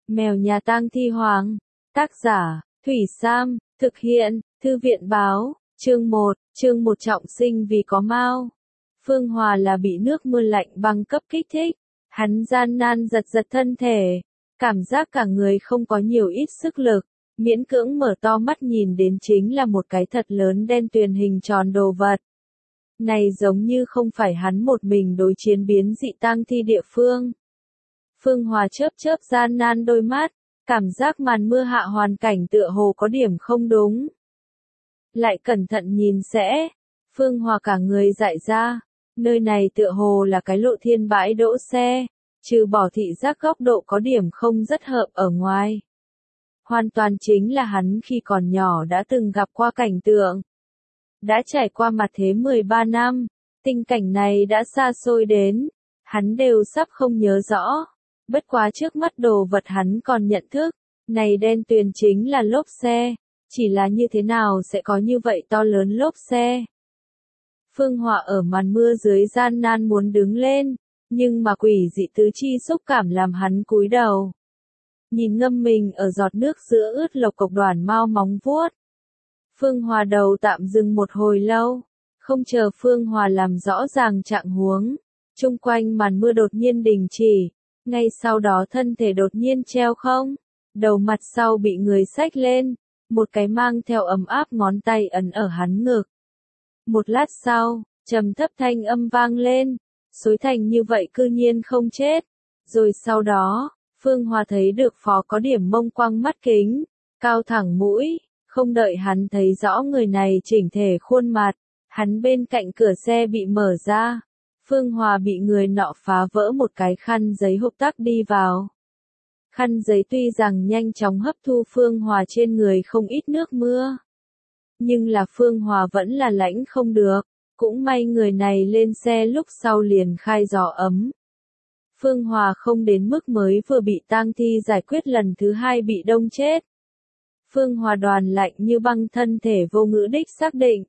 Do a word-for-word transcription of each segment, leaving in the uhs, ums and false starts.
Mèo nhà tang thi hoàng. Tác giả, Thủy Sam, thực hiện, Thư viện báo, chương một, chương một trọng sinh vì có mao. Phương Hòa là bị nước mưa lạnh băng cấp kích thích, hắn gian nan giật giật thân thể, cảm giác cả người không có nhiều ít sức lực, miễn cưỡng mở to mắt nhìn đến chính là một cái thật lớn đen tuyền hình tròn đồ vật. Này giống như không phải hắn một mình đối chiến biến dị tang thi địa phương. Phương Hòa chớp chớp gian nan đôi mắt, cảm giác màn mưa hạ hoàn cảnh tựa hồ có điểm không đúng. Lại cẩn thận nhìn sẽ, Phương Hòa cả người dại ra, nơi này tựa hồ là cái lộ thiên bãi đỗ xe, trừ bỏ thị giác góc độ có điểm không rất hợp ở ngoài. Hoàn toàn chính là hắn khi còn nhỏ đã từng gặp qua cảnh tượng. Đã trải qua mặt thế mười ba năm, tình cảnh này đã xa xôi đến, hắn đều sắp không nhớ rõ. Bất quá trước mắt đồ vật hắn còn nhận thức, này đen tuyền chính là lốp xe, chỉ là như thế nào sẽ có như vậy to lớn lốp xe. Phương Hòa ở màn mưa dưới gian nan muốn đứng lên, nhưng mà quỷ dị tứ chi xúc cảm làm hắn cúi đầu. Nhìn ngâm mình ở giọt nước giữa ướt lộc cộc đoàn mao móng vuốt. Phương Hòa đầu tạm dừng một hồi lâu, không chờ Phương Hòa làm rõ ràng trạng huống, chung quanh màn mưa đột nhiên đình chỉ. Ngay sau đó thân thể đột nhiên treo không, đầu mặt sau bị người xách lên, một cái mang theo ấm áp ngón tay ấn ở hắn ngực. Một lát sau, trầm thấp thanh âm vang lên, xối thành như vậy cư nhiên không chết. Rồi sau đó, Phương Hòa thấy được phó có điểm mông quăng mắt kính, cao thẳng mũi, không đợi hắn thấy rõ người này chỉnh thể khuôn mặt, hắn bên cạnh cửa xe bị mở ra. Phương Hòa bị người nọ phá vỡ một cái khăn giấy hộp tắc đi vào. Khăn giấy tuy rằng nhanh chóng hấp thu Phương Hòa trên người không ít nước mưa. Nhưng là Phương Hòa vẫn là lãnh không được, cũng may người này lên xe lúc sau liền khai gió ấm. Phương Hòa không đến mức mới vừa bị tang thi giải quyết lần thứ hai bị đông chết. Phương Hòa đoàn lạnh như băng thân thể vô ngữ đích xác định.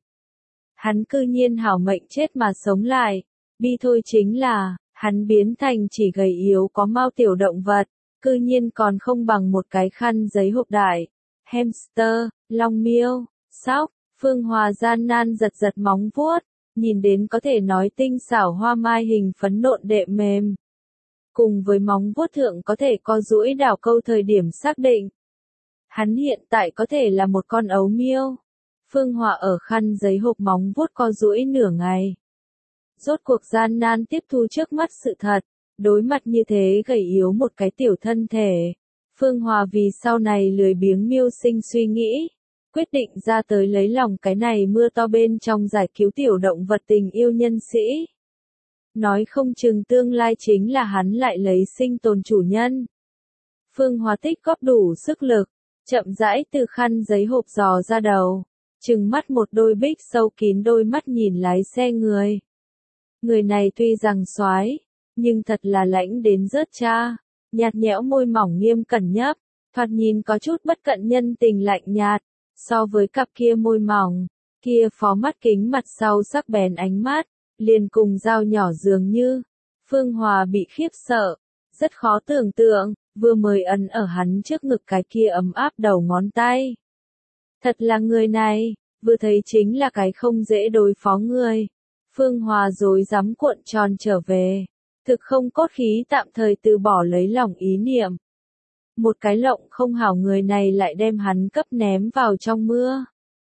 Hắn cư nhiên hảo mệnh chết mà sống lại. Bi thôi chính là, hắn biến thành chỉ gầy yếu có mao tiểu động vật, cư nhiên còn không bằng một cái khăn giấy hộp đại. Hamster, long miêu, sóc, Phương Hòa gian nan giật giật móng vuốt, nhìn đến có thể nói tinh xảo hoa mai hình phấn nộn đệm mềm. Cùng với móng vuốt thượng có thể co duỗi đảo câu thời điểm xác định. Hắn hiện tại có thể là một con ấu miêu. Phương Hòa ở khăn giấy hộp móng vuốt co duỗi nửa ngày. Rốt cuộc gian nan tiếp thu trước mắt sự thật, đối mặt như thế gầy yếu một cái tiểu thân thể. Phương Hòa vì sau này lười biếng mưu sinh suy nghĩ, quyết định ra tới lấy lòng cái này mưa to bên trong giải cứu tiểu động vật tình yêu nhân sĩ. Nói không chừng tương lai chính là hắn lại lấy sinh tồn chủ nhân. Phương Hòa tích góp đủ sức lực, chậm rãi từ khăn giấy hộp dò ra đầu, trừng mắt một đôi bích sâu kín đôi mắt nhìn lái xe người. Người này tuy rằng soái, nhưng thật là lãnh đến rớt cha, nhạt nhẽo môi mỏng nghiêm cẩn nhấp, thoạt nhìn có chút bất cận nhân tình lạnh nhạt, so với cặp kia môi mỏng, kia phó mắt kính mặt sau sắc bén ánh mắt, liền cùng dao nhỏ dường như. Phương Hòa bị khiếp sợ, rất khó tưởng tượng, vừa mới ấn ở hắn trước ngực cái kia ấm áp đầu ngón tay. Thật là người này, vừa thấy chính là cái không dễ đối phó người. Phương Hòa rối rắm cuộn tròn trở về, thực không cốt khí tạm thời từ bỏ lấy lòng ý niệm. Một cái lộng không hảo người này lại đem hắn cấp ném vào trong mưa.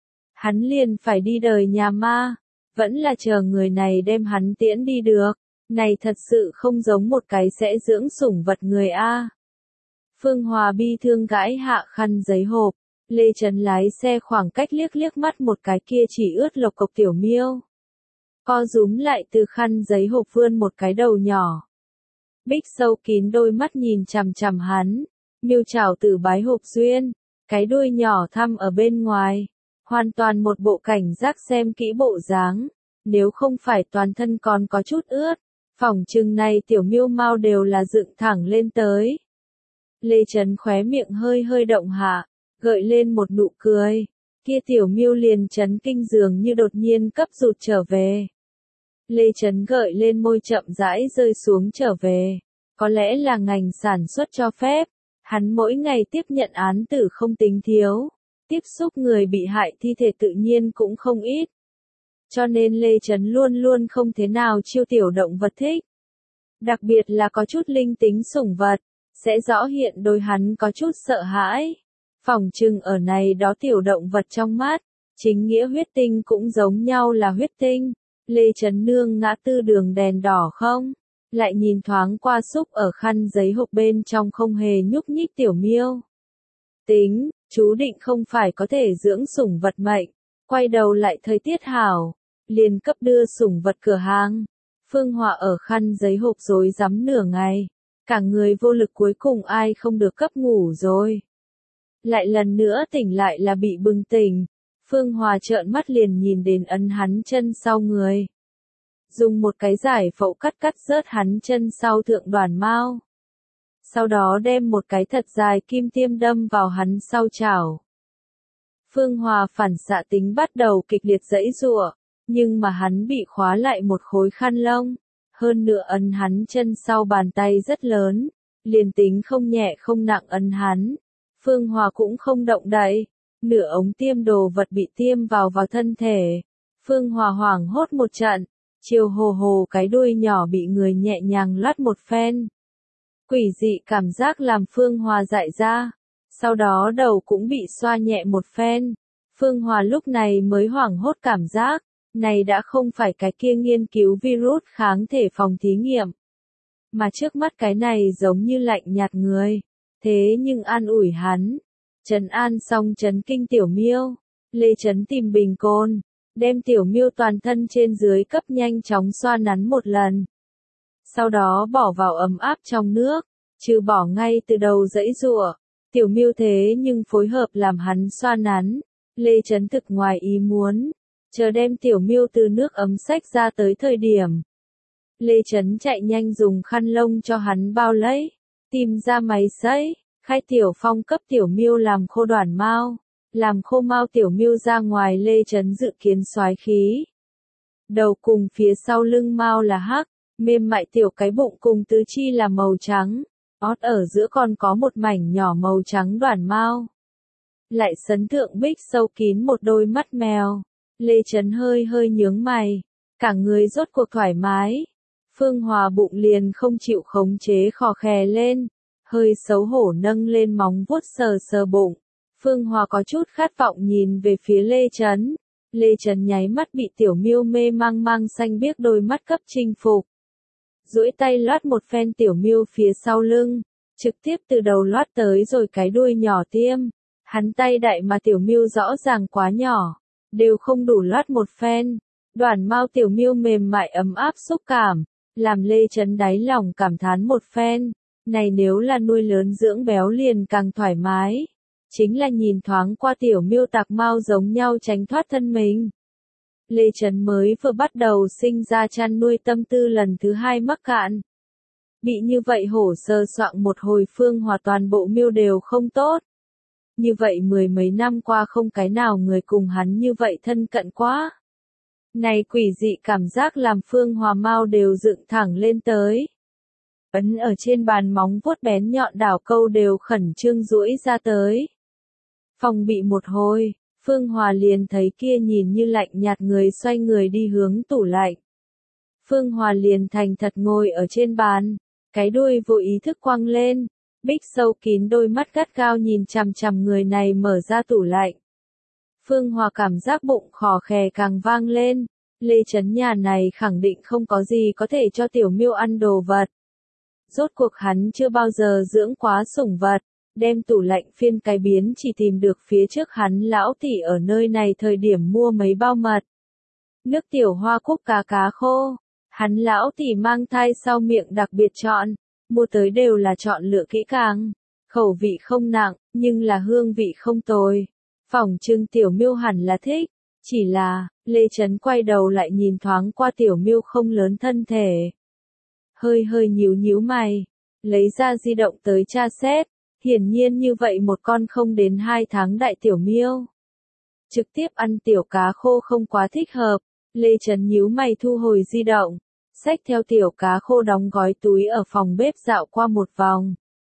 Hắn liền phải đi đời nhà ma, vẫn là chờ người này đem hắn tiễn đi được, này thật sự không giống một cái sẽ dưỡng sủng vật người a. Phương Hòa bi thương gãi hạ khăn giấy hộp, Lê Trấn lái xe khoảng cách liếc liếc mắt một cái kia chỉ ướt lộc cộc tiểu miêu. Co rúm lại từ khăn giấy hộp vươn một cái đầu nhỏ. Bích sâu kín đôi mắt nhìn chằm chằm hắn, miêu chảo tử bái hộp duyên, cái đuôi nhỏ thăm ở bên ngoài, hoàn toàn một bộ cảnh giác xem kỹ bộ dáng, nếu không phải toàn thân còn có chút ướt, phỏng chừng này tiểu miêu mau đều là dựng thẳng lên tới. Lê Trấn khóe miệng hơi hơi động hạ, gợi lên một nụ cười, kia tiểu miêu liền chấn kinh dường như đột nhiên cấp rụt trở về. Lê Trấn gợi lên môi chậm rãi rơi xuống trở về. Có lẽ là ngành sản xuất cho phép, Hắn mỗi ngày tiếp nhận án tử không tính thiếu, tiếp xúc người bị hại thi thể tự nhiên cũng không ít. Cho nên Lê Trấn luôn luôn không thế nào chiêu tiểu động vật thích. Đặc biệt là có chút linh tính sủng vật, sẽ rõ hiện đôi hắn có chút sợ hãi. Phỏng chừng ở này đó tiểu động vật trong mắt, chính nghĩa huyết tinh cũng giống nhau là huyết tinh. Lê Trấn Nương ngã tư đường đèn đỏ không? Lại nhìn thoáng qua xúc ở khăn giấy hộp bên trong không hề nhúc nhích tiểu miêu. Tính, chú định không phải có thể dưỡng sủng vật mệnh. Quay đầu lại thời tiết hảo, liền cấp đưa sủng vật cửa hàng. Phương Hòa ở khăn giấy hộp rối rắm nửa ngày, cả người vô lực cuối cùng ai không được cấp ngủ rồi. Lại lần nữa tỉnh lại là bị bừng tỉnh, Phương Hòa trợn mắt liền nhìn đến ấn hắn chân sau người. Dùng một cái giải phẫu cắt cắt rớt hắn chân sau thượng đoàn mao. Sau đó đem một cái thật dài kim tiêm đâm vào hắn sau chảo. Phương Hòa phản xạ tính bắt đầu kịch liệt giãy giụa, nhưng mà hắn bị khóa lại một khối khăn lông, hơn nữa ấn hắn chân sau bàn tay rất lớn, liền tính không nhẹ không nặng ấn hắn. Phương Hòa cũng không động đậy, nửa ống tiêm đồ vật bị tiêm vào vào thân thể. Phương Hòa hoảng hốt một trận, chiều hồ hồ cái đuôi nhỏ bị người nhẹ nhàng lắc một phen. Quỷ dị cảm giác làm Phương Hòa dại ra, sau đó đầu cũng bị xoa nhẹ một phen. Phương Hòa lúc này mới hoảng hốt cảm giác, này đã không phải cái kia nghiên cứu virus kháng thể phòng thí nghiệm. Mà trước mắt cái này giống như lạnh nhạt người. Thế nhưng an ủi hắn. Trấn an xong chấn kinh tiểu miêu. Lê Trấn tìm bình côn, đem tiểu miêu toàn thân trên dưới cấp nhanh chóng xoa nắn một lần. Sau đó bỏ vào ấm áp trong nước, trừ bỏ ngay từ đầu giãy giụa. Tiểu miêu thế nhưng phối hợp làm hắn xoa nắn. Lê Trấn thực ngoài ý muốn. Chờ đem tiểu miêu từ nước ấm xách ra tới thời điểm. Lê Trấn chạy nhanh dùng khăn lông cho hắn bao lấy, tìm ra máy sấy, khai tiểu phong cấp tiểu miêu làm khô đoàn mao, làm khô mao tiểu miêu ra ngoài. Lê Trấn dự kiến soái khí. Đầu cùng phía sau lưng mao là hắc, mềm mại tiểu cái bụng cùng tứ chi là màu trắng, ót ở giữa còn có một mảnh nhỏ màu trắng đoàn mao. Lại sấn thượng bích sâu kín một đôi mắt mèo. Lê Trấn hơi hơi nhướng mày, cả người rốt cuộc thoải mái. Phương Hòa bụng liền không chịu khống chế khò khè lên, hơi xấu hổ nâng lên móng vuốt sờ sờ bụng. Phương Hòa có chút khát vọng nhìn về phía Lê Trấn. Lê Trấn nháy mắt bị tiểu miêu mê mang mang xanh biếc đôi mắt cấp chinh phục. Duỗi tay loát một phen tiểu miêu phía sau lưng, trực tiếp từ đầu loát tới rồi cái đuôi nhỏ tiêm. Hắn tay đại mà tiểu miêu rõ ràng quá nhỏ, đều không đủ loát một phen. Đoàn mao tiểu miêu mềm mại ấm áp xúc cảm, làm Lê Trấn đáy lòng cảm thán một phen. Này nếu là nuôi lớn dưỡng béo liền càng thoải mái. Chính là nhìn thoáng qua tiểu miêu tạc mao giống nhau tránh thoát thân mình. Lê Trấn mới vừa bắt đầu sinh ra chăn nuôi tâm tư lần thứ hai mắc cạn. Bị như vậy hổ sơ soạn một hồi. Phương Hòa toàn bộ miêu đều không tốt. Như vậy mười mấy năm qua không cái nào người cùng hắn như vậy thân cận quá. Này quỷ dị cảm giác làm Phương Hòa mau đều dựng thẳng lên tới. Ấn ở trên bàn móng vuốt bén nhọn đảo câu đều khẩn trương duỗi ra tới. Phòng bị một hồi, Phương Hòa liền thấy kia nhìn như lạnh nhạt người xoay người đi hướng tủ lạnh. Phương Hòa liền thành thật ngồi ở trên bàn, cái đuôi vô ý thức quăng lên. Bích sâu kín đôi mắt gắt gao nhìn chằm chằm người này mở ra tủ lạnh. Phương Hòa cảm giác bụng khò khè càng vang lên. Lê Trấn nhà này khẳng định không có gì có thể cho tiểu miêu ăn đồ vật. Rốt cuộc hắn chưa bao giờ dưỡng quá sủng vật. Đem tủ lạnh phiên cái biến chỉ tìm được phía trước hắn lão tỷ ở nơi này thời điểm mua mấy bao mật. Nước tiểu hoa cúc cá cá khô. Hắn lão tỷ mang thai sau miệng đặc biệt chọn. Mua tới đều là chọn lựa kỹ càng, khẩu vị không nặng, nhưng là hương vị không tồi. Phỏng chừng tiểu miêu hẳn là thích, chỉ là, Lê Trấn quay đầu lại nhìn thoáng qua tiểu miêu không lớn thân thể. Hơi hơi nhíu nhíu mày, lấy ra di động tới tra xét, hiển nhiên như vậy một con không đến hai tháng đại tiểu miêu. Trực tiếp ăn tiểu cá khô không quá thích hợp, Lê Trấn nhíu mày thu hồi di động. Xách theo tiểu cá khô đóng gói túi ở phòng bếp dạo qua một vòng.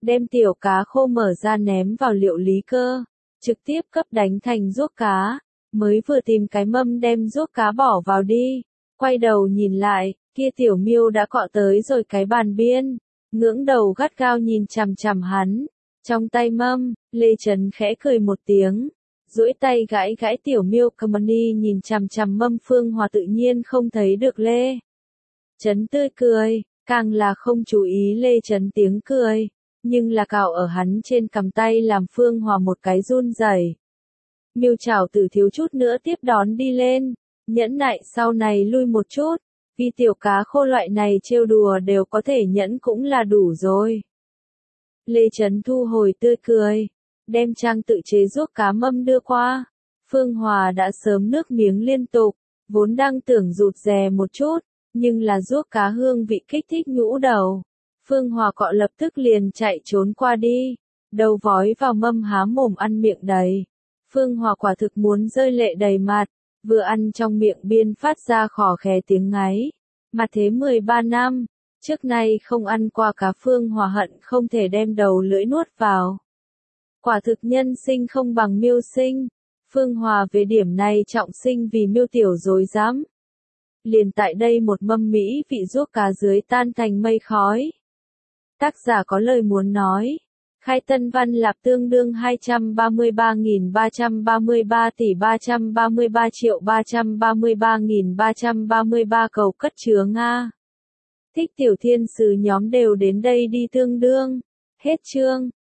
đem tiểu cá khô mở ra ném vào liệu lý cơ, trực tiếp cấp đánh thành ruốc cá, mới vừa tìm cái mâm đem ruốc cá bỏ vào đi, quay đầu nhìn lại, kia tiểu miêu đã cọ tới rồi cái bàn biên, ngưỡng đầu gắt gao nhìn chằm chằm hắn, trong tay mâm, Lê Trấn khẽ cười một tiếng, duỗi tay gãi gãi tiểu miêu Kamani nhìn chằm chằm mâm Phương Hòa tự nhiên không thấy được Lê Trấn tươi cười, càng là không chú ý Lê Trấn tiếng cười, nhưng là cào ở hắn trên cầm tay làm Phương Hòa một cái run rẩy. Miêu chảo tử thiếu chút nữa tiếp đón đi lên, nhẫn nại sau này lui một chút, vì tiểu cá khô loại này trêu đùa đều có thể nhẫn cũng là đủ rồi. Lê Trấn thu hồi tươi cười, đem trang tự chế ruốc cá mâm đưa qua. Phương Hòa đã sớm nước miếng liên tục, vốn đang tưởng rụt rè một chút, nhưng là ruốc cá hương vị kích thích nhũ đầu. Phương Hòa cọ lập tức liền chạy trốn qua đi, đầu vói vào mâm há mồm ăn miệng đầy. Phương Hòa quả thực muốn rơi lệ đầy mặt, vừa ăn trong miệng biên phát ra khò khè tiếng ngáy. Mà thế mười ba năm, trước nay không ăn qua cá Phương Hòa hận không thể đem đầu lưỡi nuốt vào. Quả thực nhân sinh không bằng miêu sinh, Phương Hòa về điểm này trọng sinh vì miêu tiểu dối dám. Liền tại đây một mâm mỹ vị ruốc cá dưới tan thành mây khói. Tác giả có lời muốn nói. Khai Tân Văn Lạp tương đương hai trăm ba mươi ba nghìn ba trăm ba mươi ba tỷ ba trăm ba mươi ba triệu ba trăm ba mươi ba nghìn ba trăm ba mươi ba cầu cất chứa Nga. Thích tiểu thiên sứ nhóm đều đến đây đi tương đương. Hết chương.